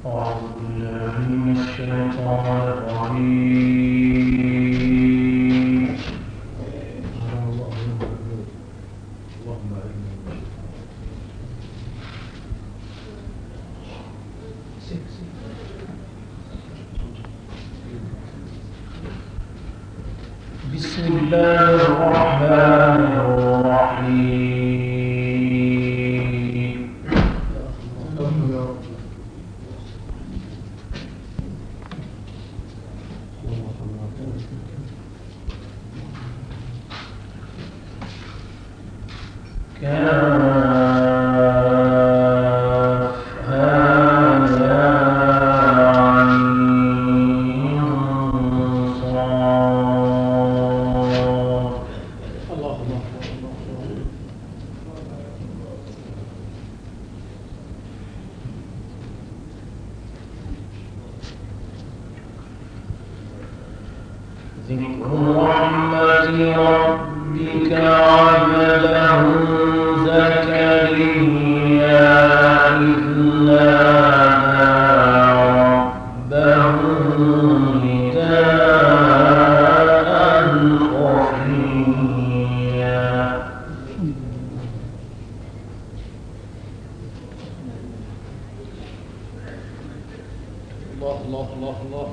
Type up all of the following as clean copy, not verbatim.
بسم الله الرحمن الرحيم. ذكر رحمة ربك عبده زكريا إذ نادى ربه نداء خفيا. الله الله الله الله.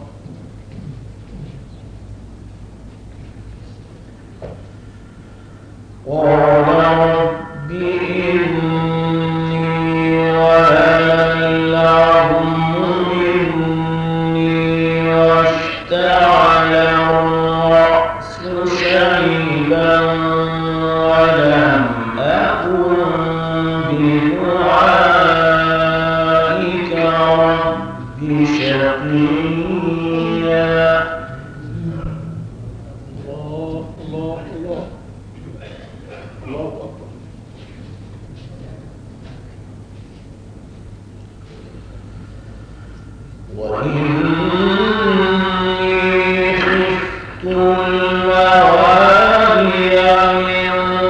قال رب إني وهن العظم مني واشتعل الرأس شيبا ولم أكن بدعائك رب شقيا. وإني خفت الموالي من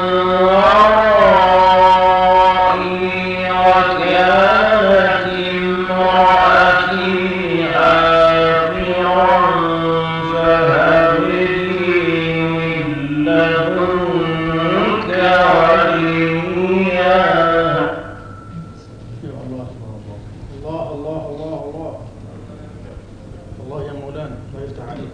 ورائي وكانت امرأتي عاقرا فهب لي من لدنك وليا. الله الله الله الله الله يا مولانا، الله يفتح عليك.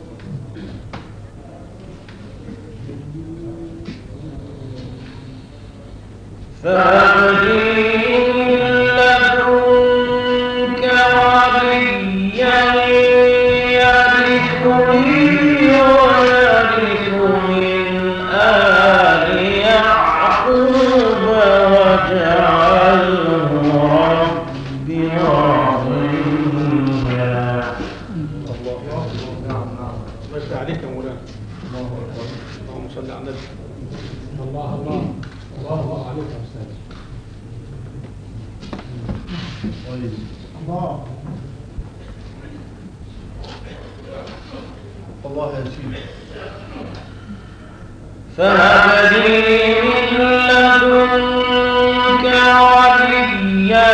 فهب لي من لدنك وليا يرثني ويرث من آل يعقوب واجعله رب رضيا. الله يفتح عليك يا مولانا. الله أكبر. اللهم صل على النبي. الله الله الله الله عليك يا أستاذ. الله الله يا سيدي. فهب لي من لدنك وليا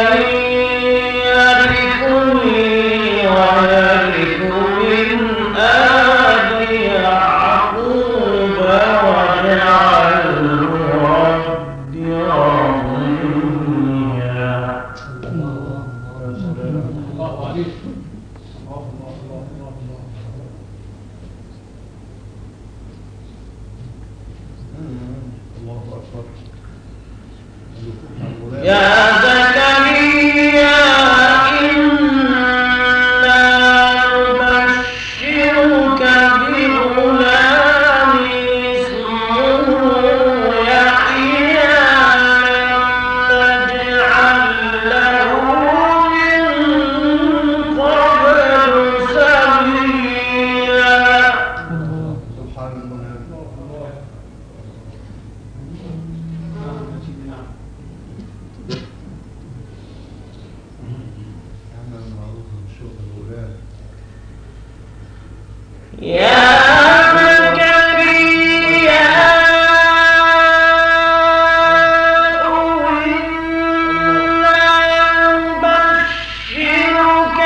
يرثني ويرث من آل يعقوب واجعله رب رضيا. الله عليك. الله أكبر. يا زكريا إنا نبشرك بغلام اسمه يحيى لم نجعل له من قبل سميا. سبحان الله. يا زكريا إنا نبشرك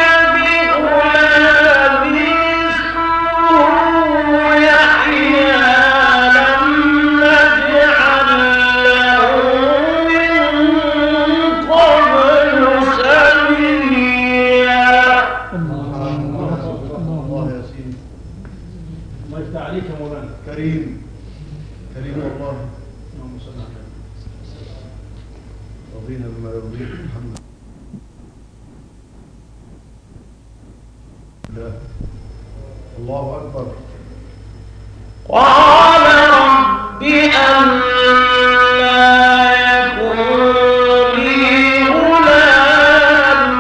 يفتح عليك يا مولانا. كريم والله. اللهم صل على النبي. رضينا بما يرضيك الحمد لله. الله أكبر. قال رب أنى يكون لي غلام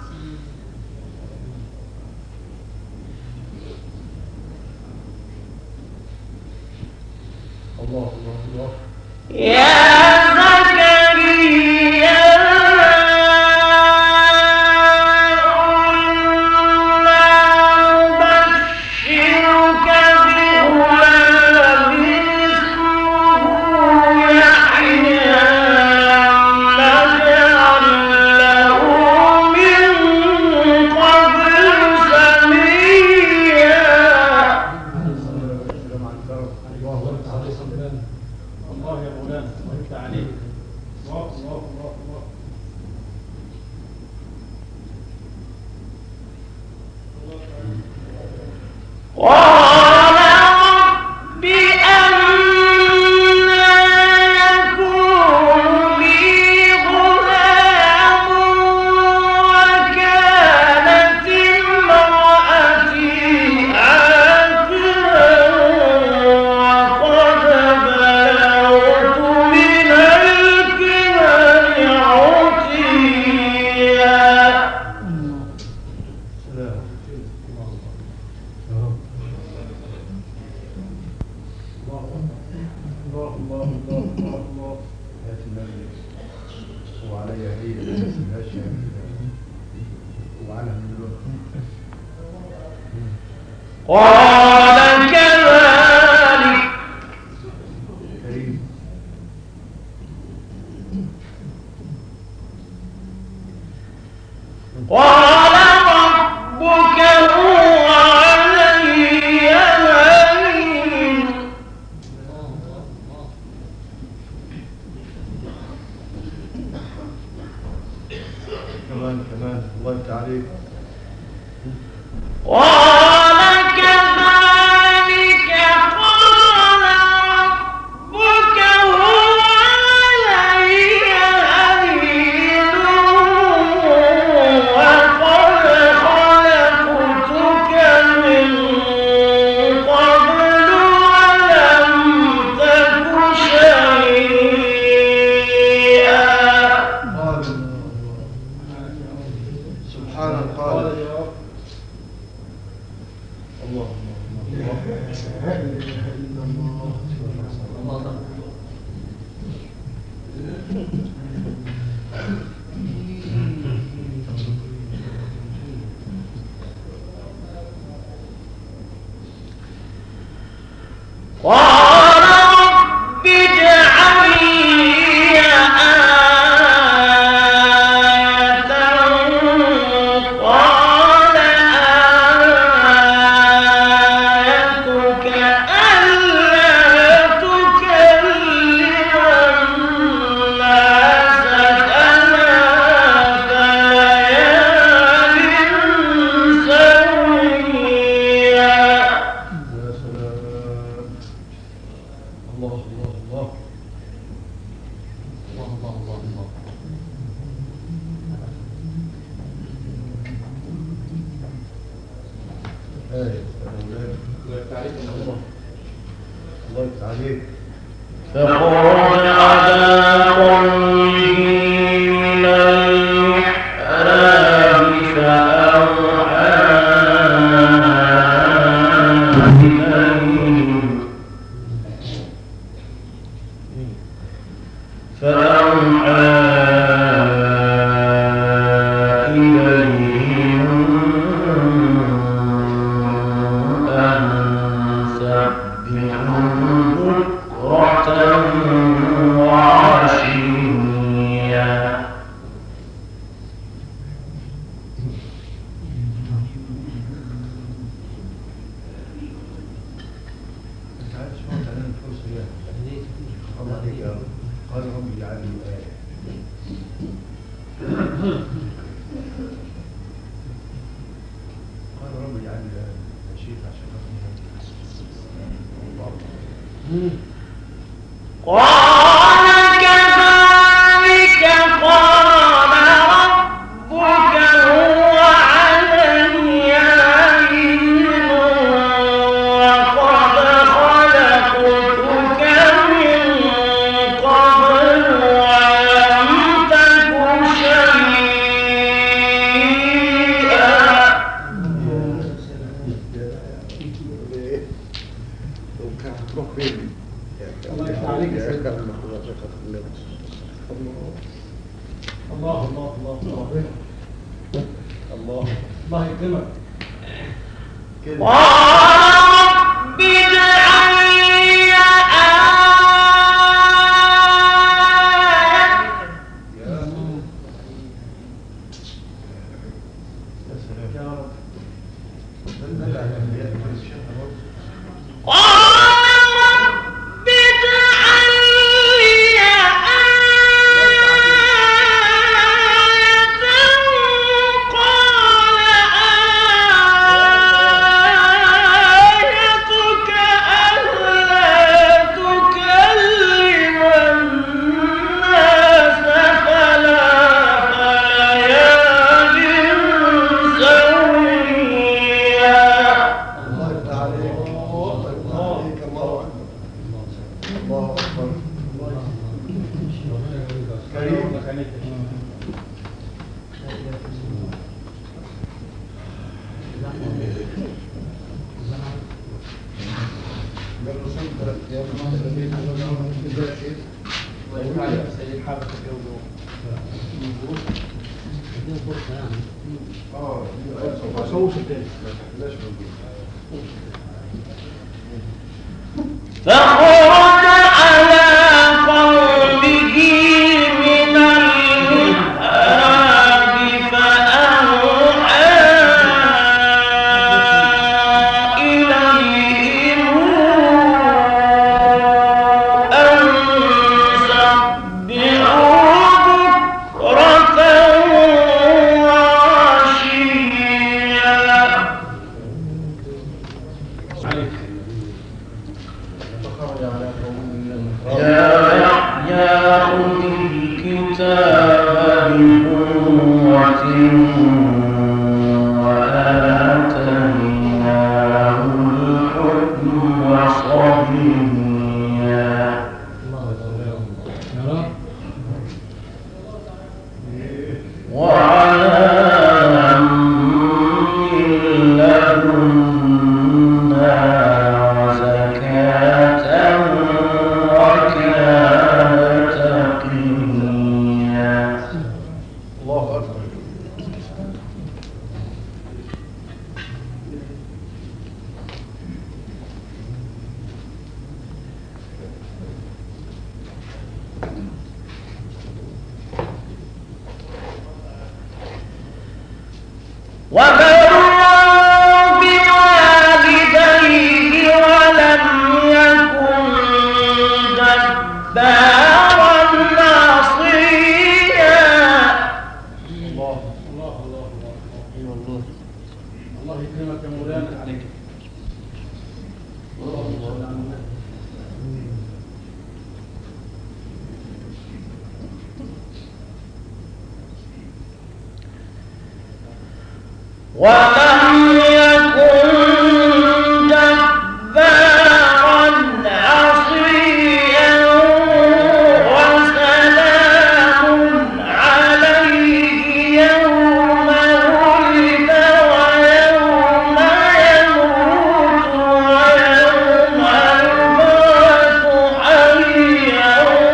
الله يا زكريا قال كذلك قال ربك هو علي هين كمان الله يفتح عليك. قال كذلك قال ربك هو علي هين وقد خلقتك من قبل ولم تك شيئا. سبحان الخالق. الله قال رب اجعل لي آية قال آيتك ألا تكلم الناس ثلاث ليال سويا. يا سلام. الله الله الله الله الله الله. الله يفتح عليك. الله يفتح عليك. فخرج على قومه من المحراب فأوحى إليهم أن سبحوا بكرة وعشيا. قال رب اجعل لي آية. قال رب اجعل لي آية. يا شيخ عشان قال كذلك قال ربك هو علي هين وقد خلقتك من قبل ولم تك شيئا. روح فين؟ الله يفتح عليك يا سيدي. الله الله الله الله الله الله يكرمك. كده قال رب اجعل لي آية. يا سلام يا رب. ده الأنبياء كده الشيخ برضه. قال رب اجعل لي آية. قال آيتك ألا تكلم الناس ثلاث ليال سويا. الله يفتح عليك. الله يفتح عليك. الله أكبر. الله أكبر. كريم. قالوا صوم 3 أيام كده يا شيخ. سيد حركة الجو. صوص التاني. لاش موجود. فخرج على قومه من المحراب فأوحى إليهم أن سبحوا بكرة وعشيا. عليك. فخرج على قوم من المحراب. يا يحيى خذ الكتاب بقوة وآتيناه الحكم صبيا. يا رب. وعلى من لدنا وزكاة وكان تقيا. الله أكبر. وبرا بوالديه ولم يكن جبارا عصيا. الله الله الله الله. أيوة الله. الله يكرمك يا مولانا. عليك. اللهم صل على النبي. ولم يكن جبارا عصيا وسلام عليه يوم ولد ويوم يموت ويوم يبعث حيا.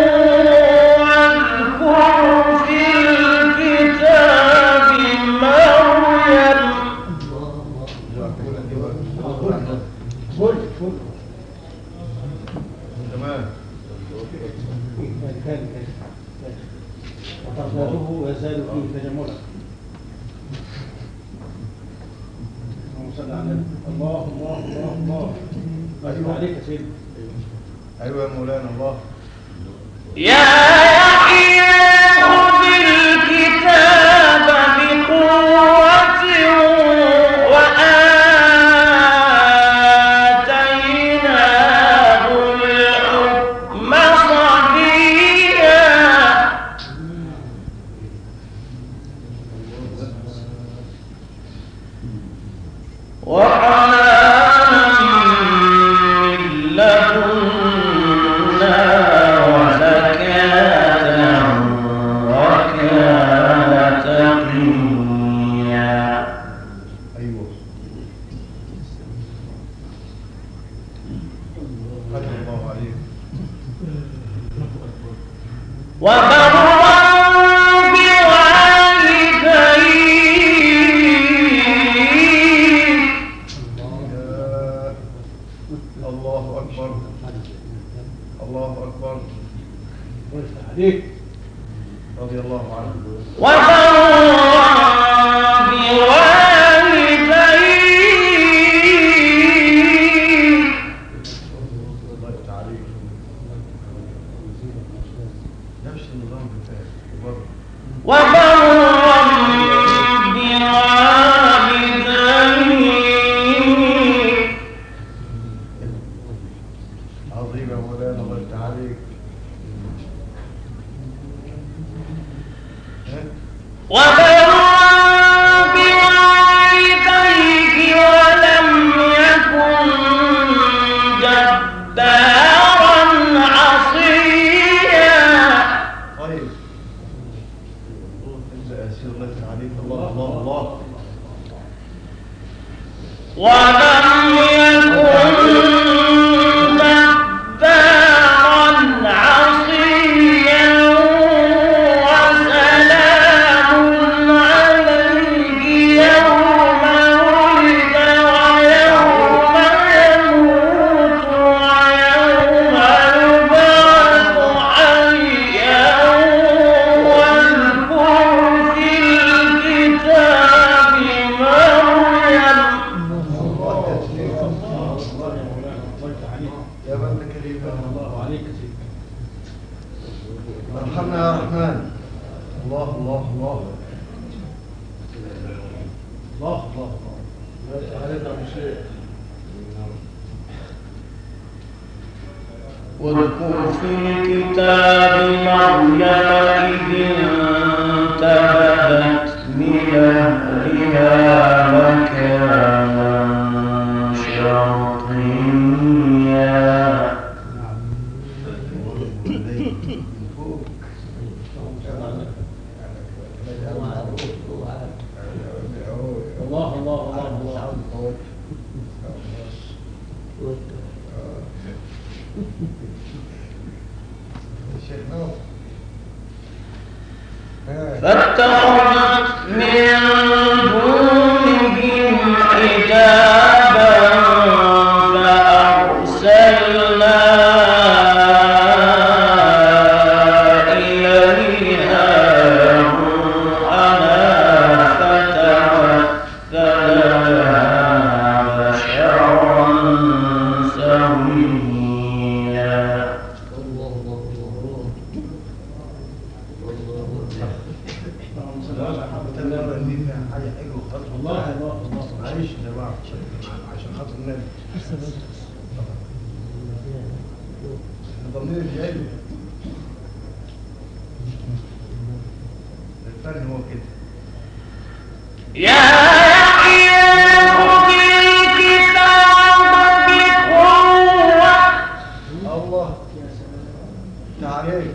واذكر في الكتاب مريم. قول قول. تمام. كان وترباته يزال فيه تجملا. اللهم صل على النبي. الله الله الله الله. الله عليك يا سيدي. أيوة يا مولانا الله. يا يحيى خذ الكتاب بقوة وآتيناه وحنانا من لدنا وزكاة وكان تقيا. أيوه فتح الله عليك. وبرا الله أكبر الله أكبر عليك رضي الله عنه. وبرا بوالديه الله يفتح عليك. نفس النظام بتاعك وبرا وبرا بوالديه عظيم يا مولانا الله يفتح عليك. وبرا بوالديه ولم يكن جبارا عصيا. طيب انت اسير الله يفتح عليك. الله الله الله. ولم يكن جبارا عصيا وسلام عليه يوم ولد ويوم يموت ويوم يبعث حيا واذكر في الكتاب مريم. الله يسلمك. الله يا مولانا الله يفتح عليك. يا بنت كريمة الله عليك يا سيدي. ارحمنا يا رحمن. الله الله الله. الله الله الله يفتح عليك يا ابو شيخ. واذكر في الكتاب مريم إذ انتبذت من أهلها مكانا شرقيا. الله الله الله الله. الشيخ نور. فاتخذت من دونهم حجابا فأرسلنا إليها روحنا فتمثل لها بشرا سويا. الله الله الله. معلش يا جماعة عشان خاطر النبي. احنا ضامنين الجاي. الفرق هو كده. يا يحيى خذ الكتاب بقوة. الله تعاليك.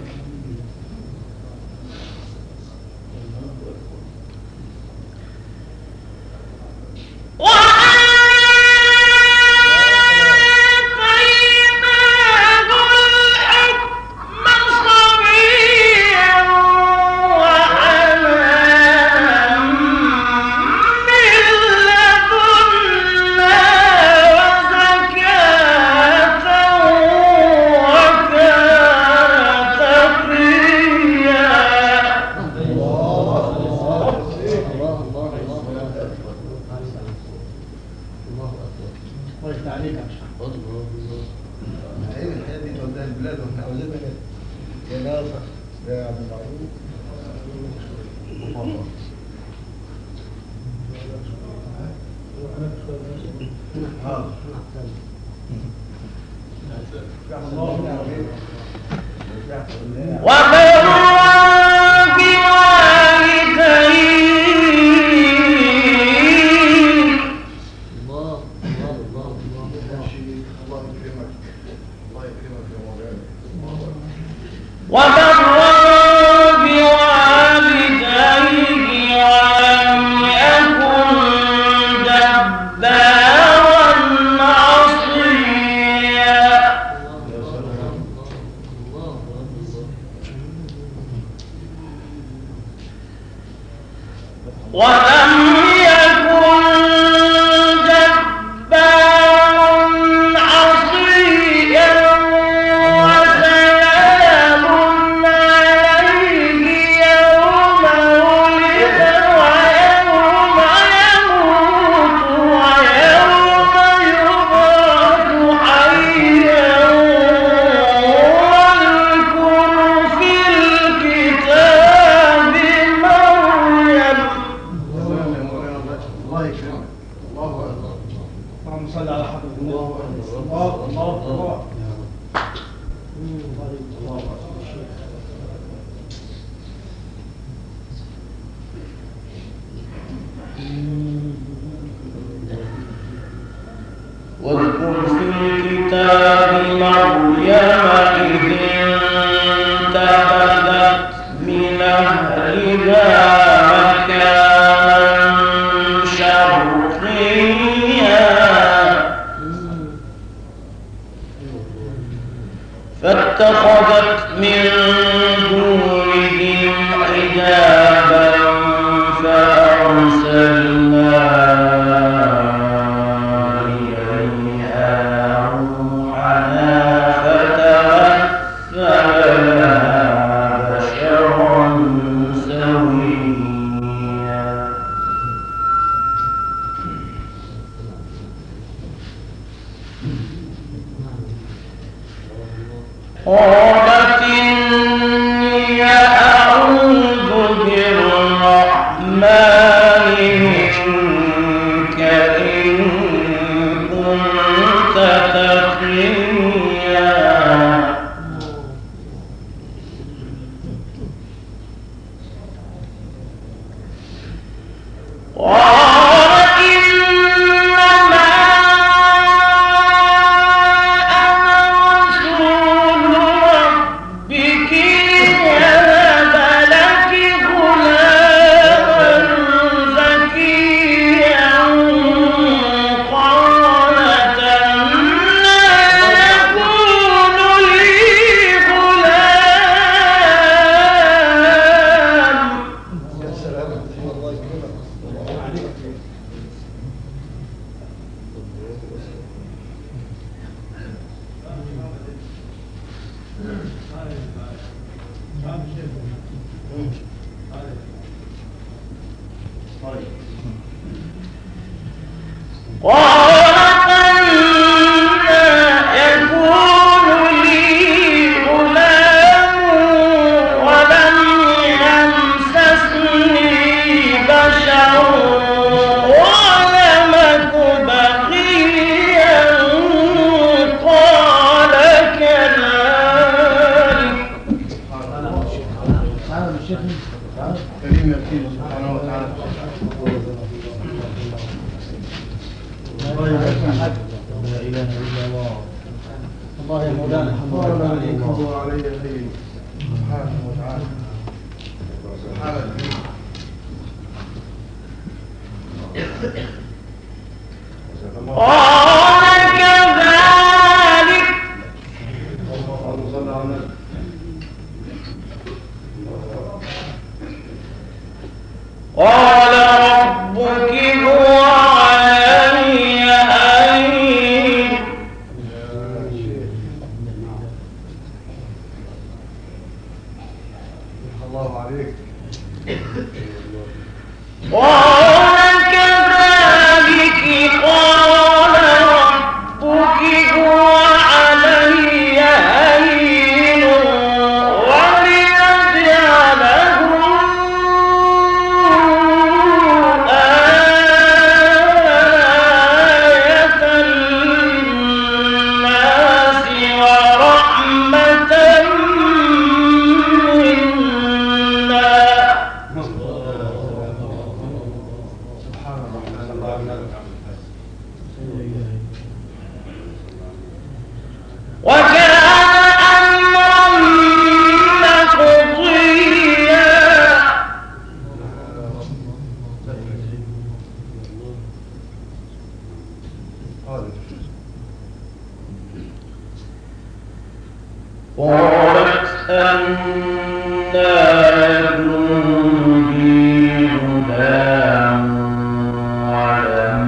الله يفتح عليك يا شيخ. ايه الحياة دي توديها البلاد واحنا عاوزينها كده. يا ناصر يا عبد المعروف. الله. وبرا بوالديه الله يكرمك. الله أكبر. اللهم صل على حضرة الله. الله الله الله. واذكر في الكتاب مريم إذ انتبذت من أهلها مكانا شرقيا فاتخذت من دونهم حجابا فأرسلنا قالت إني أعوذ بالرحمن منك إن كنت تقيا كريم يا سيدي سبحانه وتعالى. لا إله إلا الله. الله يا مولانا الحمد لله عليك. الله علي خير سبحانه وتعالى. سبحانه قال كذلك قال ربك هو علي هين الله عليك. قال كذلك قال ربك هو علي هين وليجعله آية للناس ورحمة منا وكان أمرا مقضيا قالت أنى يكون لي غلام ولم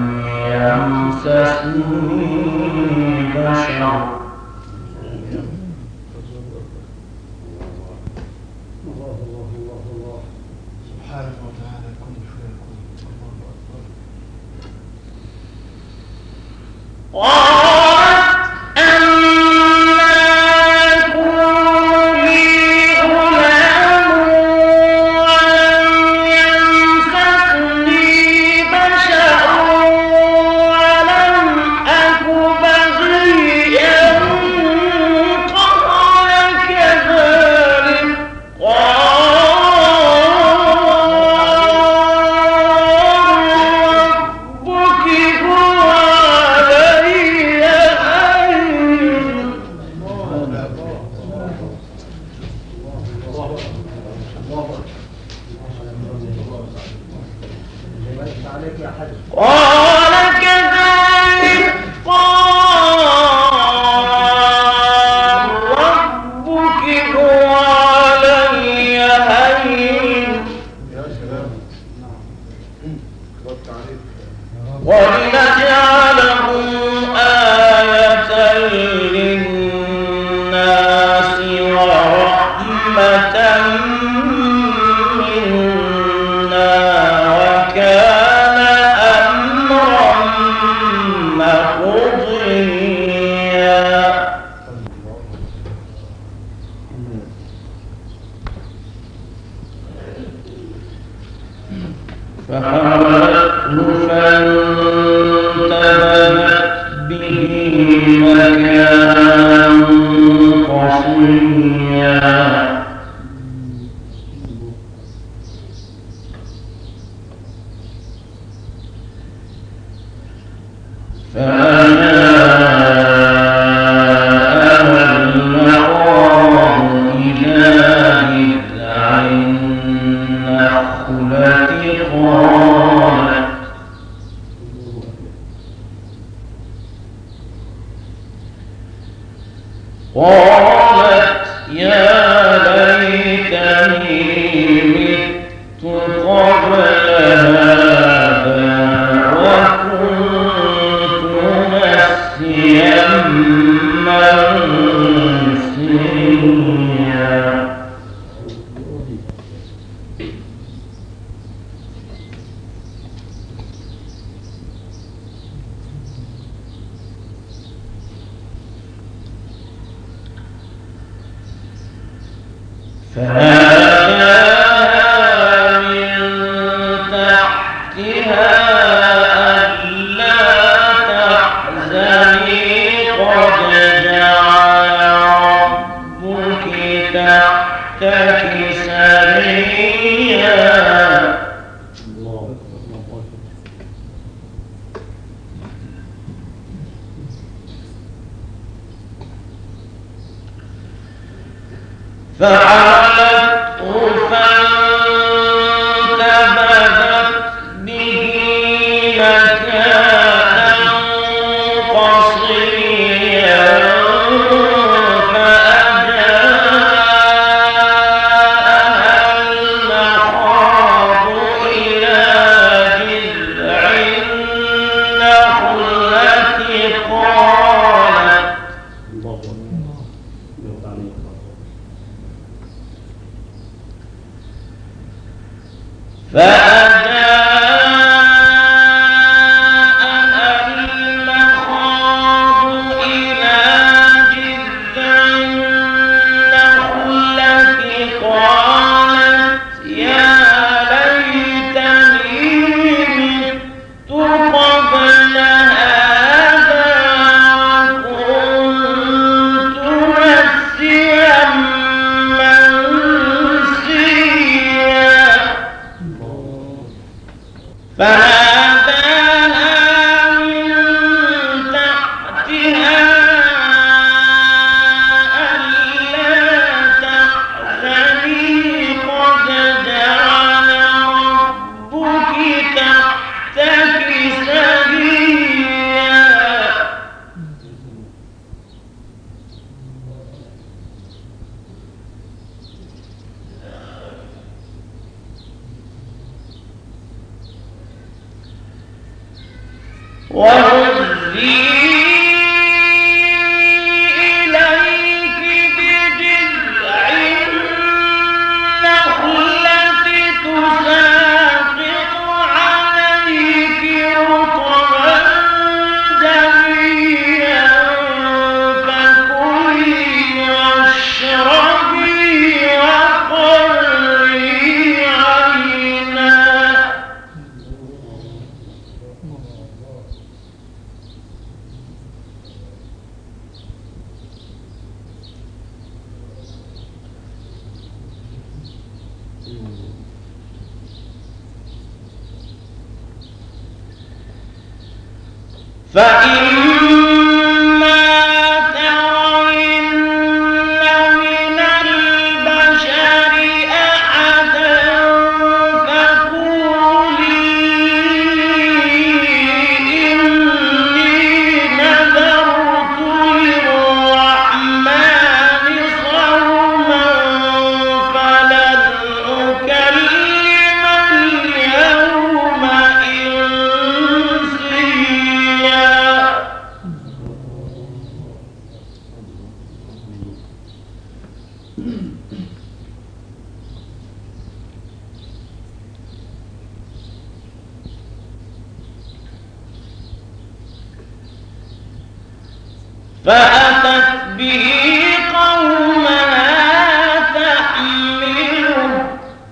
يمسسني بشر سبحانه وتعالى كل فيكون. قالت أنى يكون لي غلام ولم يمسسني بشر ولنجعله آية للناس ورحمة منا وكان أمرا مقضيا. فحملته فانتبذت به مكانا قصيا. فأجاءها المخاض إلى جذع النخلة قالت يا ليتني مت قبل هذا وكنت نسيا منسيا. فناداها من تحتها ألا تحزني قد جعل ربك تحتك سريا. فعلته فانتبذت به مكانا قصيا. فأجاءها المخاض إلى جذع النخلة قالت فأجاءها المخاض إلى جذع النخلة قالت يا ليتني مت قبل هذا وكنت نسيا منسيا. فناداها من تحتها ألا تحزني قد جعل ربك تحتك سريا. وهزي إليك بجذع النخلة تساقط عليك رطبا جنيا فكلي واشربي وقري عينا. فإما ترين من البشر أحدا فقولي إني نذرت للرحمن صوما فلن أكلم اليوم إنسيا. فأتت به قومها تحمله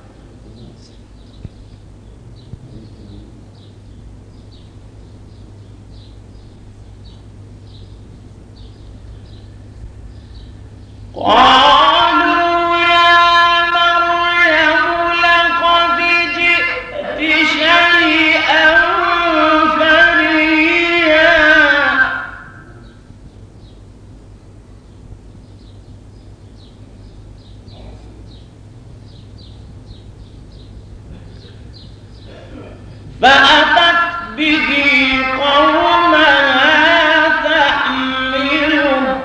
قالوا يا مريم لقد جئت شيئا فريا فأتت به قومها تحمله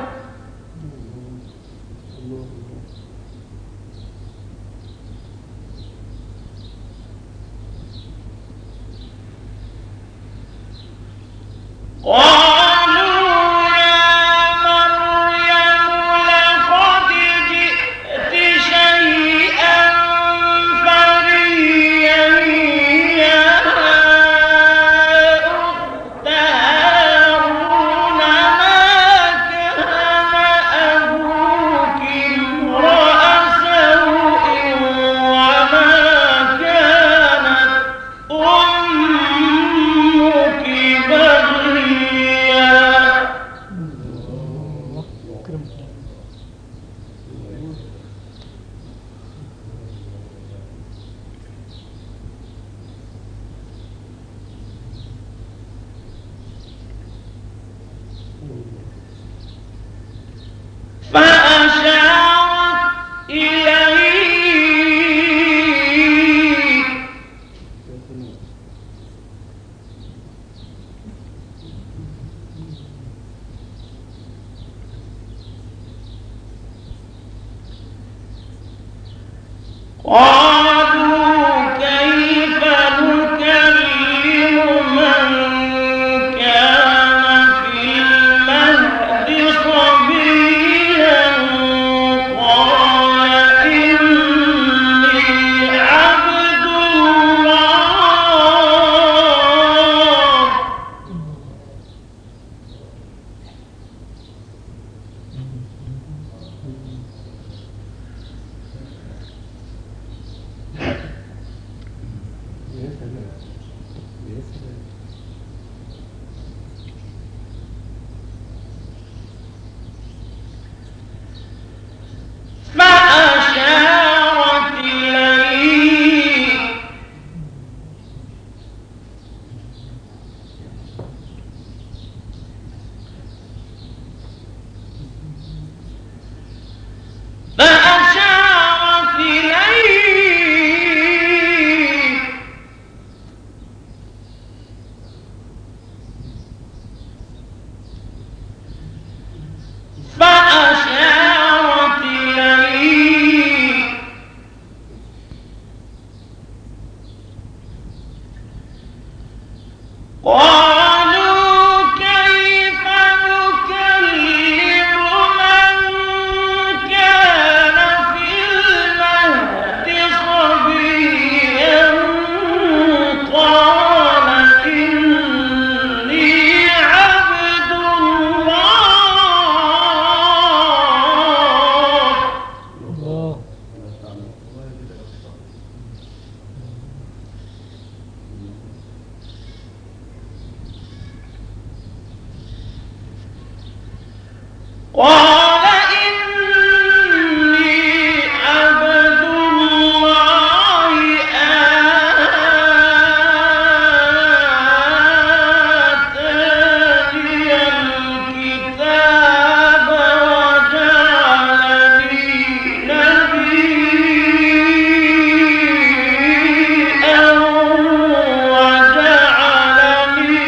قالوا يا مريم لقد جئت شيئا فريا يا أخت هارون ما كان أبوك امرأ سوء وما كانت أمك بغيا فأشارت إليه قالوا كيف نكلم من كان في المهد صبيا قال إني عبد الله فأشارت إليه فأشارت إليه فأشارت إليه قالوا كيف نكلم من كان في المهد صبيا قال إني عبد الله قال إني عبد الله آتاني الكتاب وجعلني نبيا وجعلني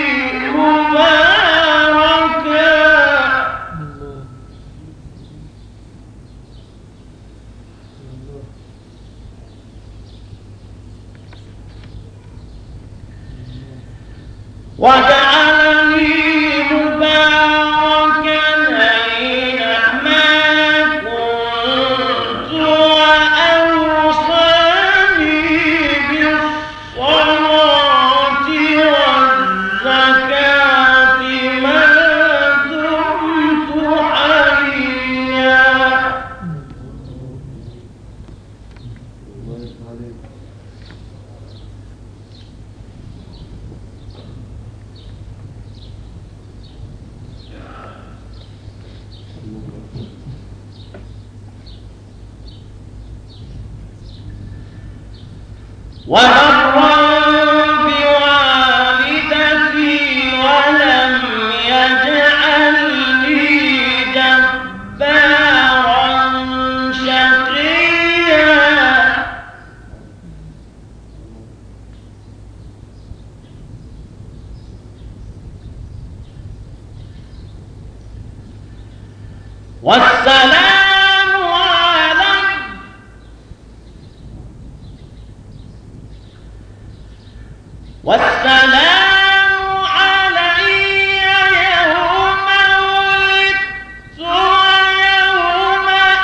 مباركا وجعلني مباركا أينما كنت وأوصاني بالصلاة والزكاة ما دمت وبرا بوالدتي ولم يجعلني جبارا شقيا والسلام علي يوم ولدت ويوم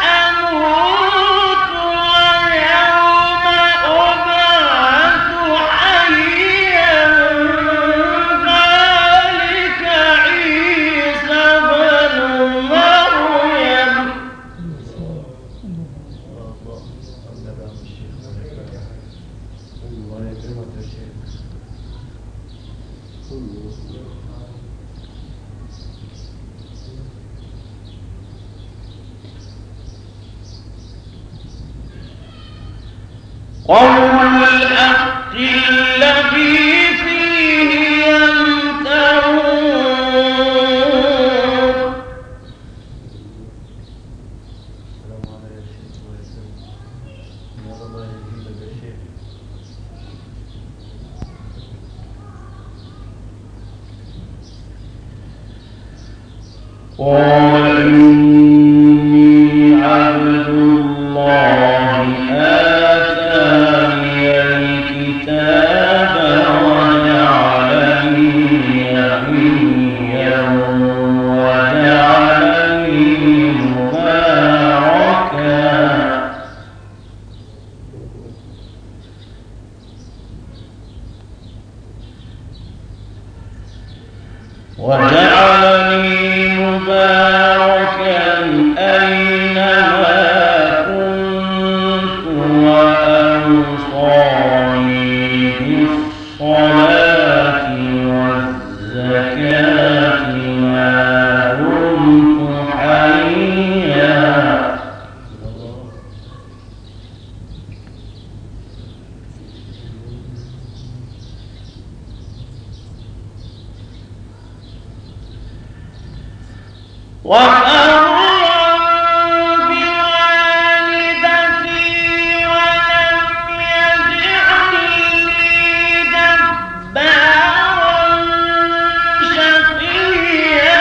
أموت ويوم أبعث حيا ذلك عيسى بن مريم الله يكرمك يا شيخ. قول الحق الذي فيه يمترون السلام عليكم يا شيخ. الله يسلمك. يا الله يهديك يا شيخ. قال إني عبد الله آتاني الكتاب وجعلني نبيا وجعلني مباركا أينما كنت وأوصاني بالصلاة والزكاة ما دمت حيا بوالدتي ولم يجعلني جبارا شقيا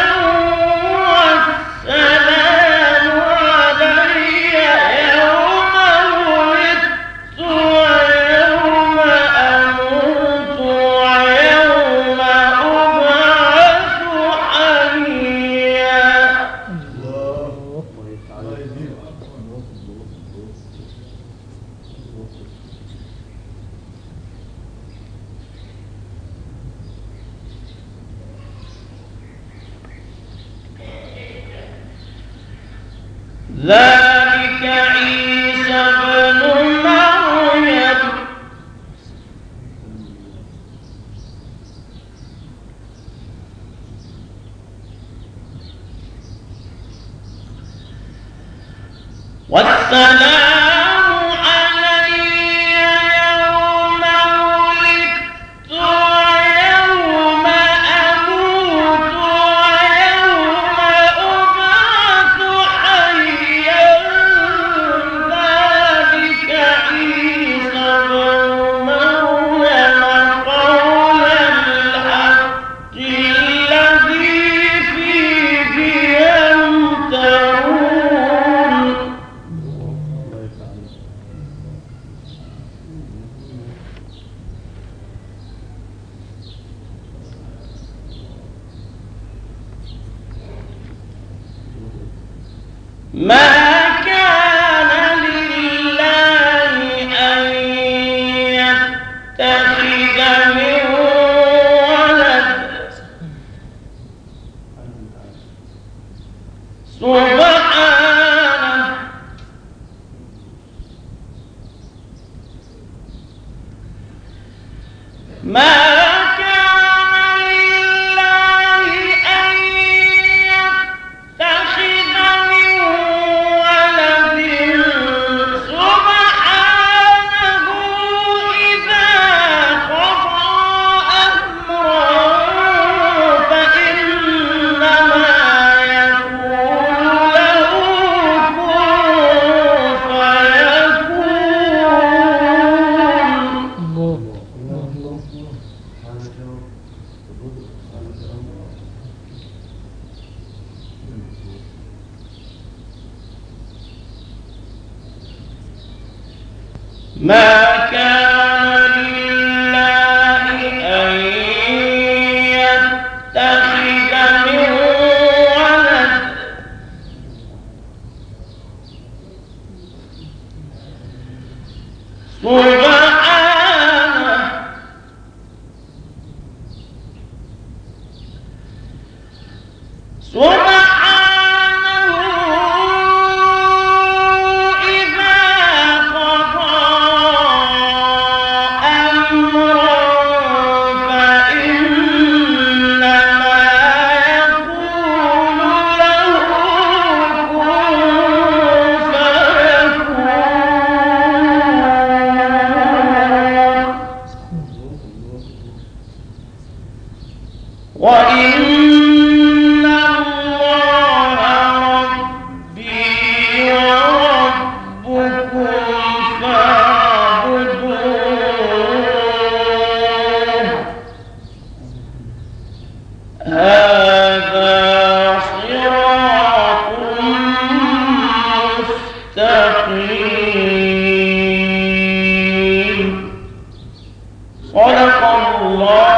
والسلام علي يوم ولدت ويوم أموت ويوم أبعث حيا الله يهديك. ذلك عيسى بن مريم والسلام علي يوم ولدت ويوم أموت ويوم أبعث حيا ذلك عيسى بن مريم قول الحق الذي فيه يمترون ما كان لله أن يتخذ من ولد سبحانه ما إذا ما كان لله أن يتخذ من ولد سبحانه إذا قضى أمرا فإنما يقول له كن فيكون وإن الله ربي وربكم فاعبدوه هذا صراط مستقيم صدق الله